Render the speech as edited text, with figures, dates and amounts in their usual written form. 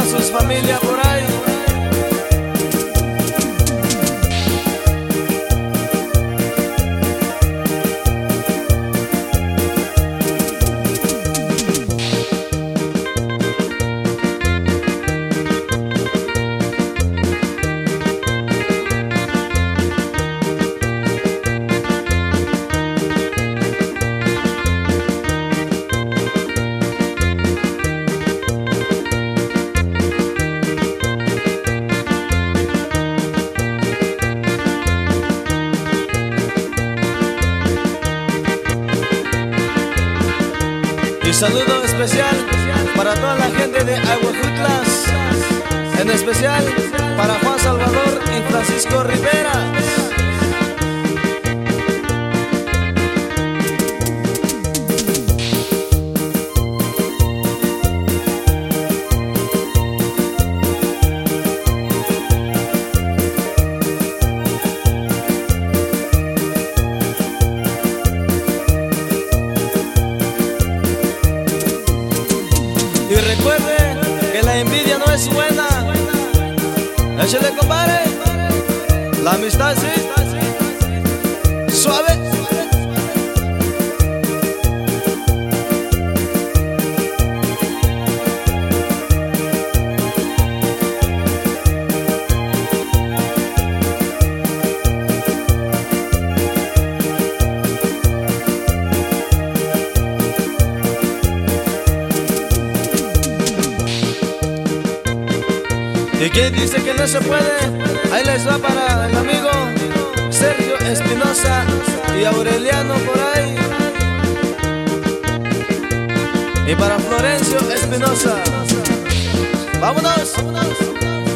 toda sus familias por ahí. Y saludo especial para toda la gente de Aguajutlas, en especial para Juan Salvador y Francisco Rivera. Y recuerde que la envidia no es buena. Échale, compadre. La amistad sí. Suave. ¿Y quién dice que no se puede? Ahí les va para el amigo Sergio Espinosa y Aureliano por ahí. Y para Florencio Espinosa. ¡Vámonos!